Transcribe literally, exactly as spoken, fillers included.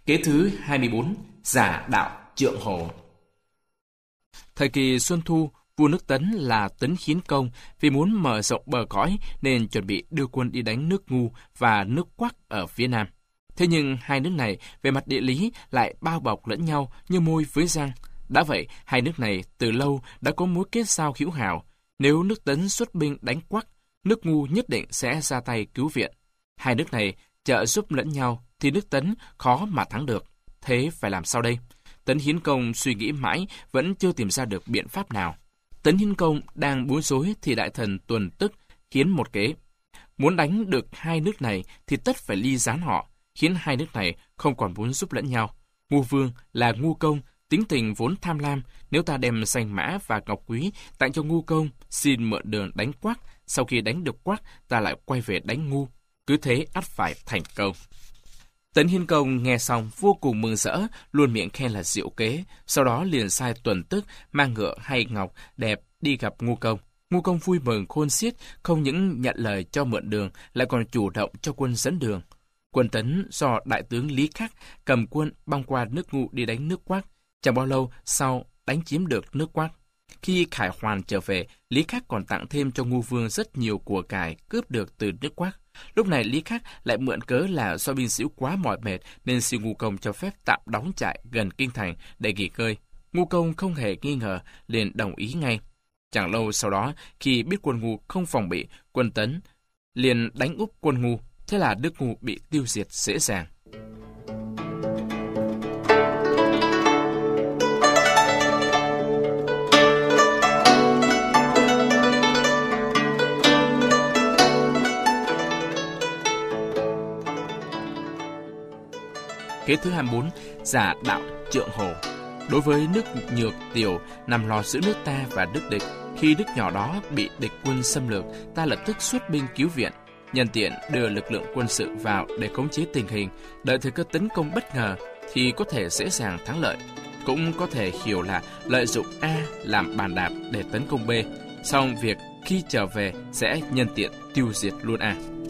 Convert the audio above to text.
Kế thứ hai mươi bốn, giả đạo Trượng Hổ. Thời kỳ Xuân Thu, vua nước Tấn là Tấn Hiến Công vì muốn mở rộng bờ cõi nên chuẩn bị đưa quân đi đánh nước Ngu và nước Quắc ở phía nam. Thế nhưng hai nước này về mặt địa lý lại bao bọc lẫn nhau như môi với răng. Đã vậy, hai nước này từ lâu đã có mối kết giao hữu hảo. Nếu nước Tấn xuất binh đánh Quắc, nước Ngu nhất định sẽ ra tay cứu viện. Hai nước này trợ giúp lẫn nhau thì nước Tấn khó mà thắng được. Thế phải làm sao đây? Tấn Hiến Công suy nghĩ mãi vẫn chưa tìm ra được biện pháp nào. Tấn Hiến Công đang bối rối thì đại thần Tuần Tức hiến một kế. Muốn đánh được hai nước này thì tất phải ly gián họ, khiến hai nước này không còn muốn giúp lẫn nhau. Ngu Vương là Ngu Công, tính tình vốn tham lam, nếu ta đem danh mã và ngọc quý tặng cho Ngu Công, xin mượn đường đánh Quắc, sau khi đánh được Quắc, ta lại quay về đánh Ngu. Cứ thế ắt phải thành công. Tấn Hiến Công nghe xong vô cùng mừng rỡ, luôn miệng khen là diệu kế, sau đó liền sai Tuần Tức mang ngựa hay ngọc đẹp đi gặp Ngu Công. Ngu Công vui mừng khôn xiết, không những nhận lời cho mượn đường, lại còn chủ động cho quân dẫn đường. Quân Tấn do đại tướng Lý Khắc cầm quân băng qua nước Ngu đi đánh nước Quắc, chẳng bao lâu sau đánh chiếm được nước Quắc. Khi Khải Hoàn trở về, Lý Khắc còn tặng thêm cho Ngu Vương rất nhiều của cải cướp được từ nước Quắc. Lúc này Lý Khắc lại mượn cớ là do binh sĩ quá mỏi mệt nên xin Ngu Công cho phép tạm đóng trại gần kinh thành để nghỉ ngơi. Ngu Công không hề nghi ngờ, liền đồng ý ngay. Chẳng lâu sau đó, khi biết quân Ngu không phòng bị, quân Tấn liền đánh úp quân Ngu, thế là nước Ngu bị tiêu diệt dễ dàng. Kế thứ hai mươi bốn, giả đạo Trượng Hổ. Đối với nước Nhược Tiểu nằm lò giữa nước ta và nước địch, khi nước nhỏ đó bị địch quân xâm lược, ta lập tức xuất binh cứu viện, nhân tiện đưa lực lượng quân sự vào để khống chế tình hình, đợi thời cơ tấn công bất ngờ thì có thể dễ dàng thắng lợi. Cũng có thể hiểu là lợi dụng A làm bàn đạp để tấn công B, xong việc khi trở về sẽ nhân tiện tiêu diệt luôn A.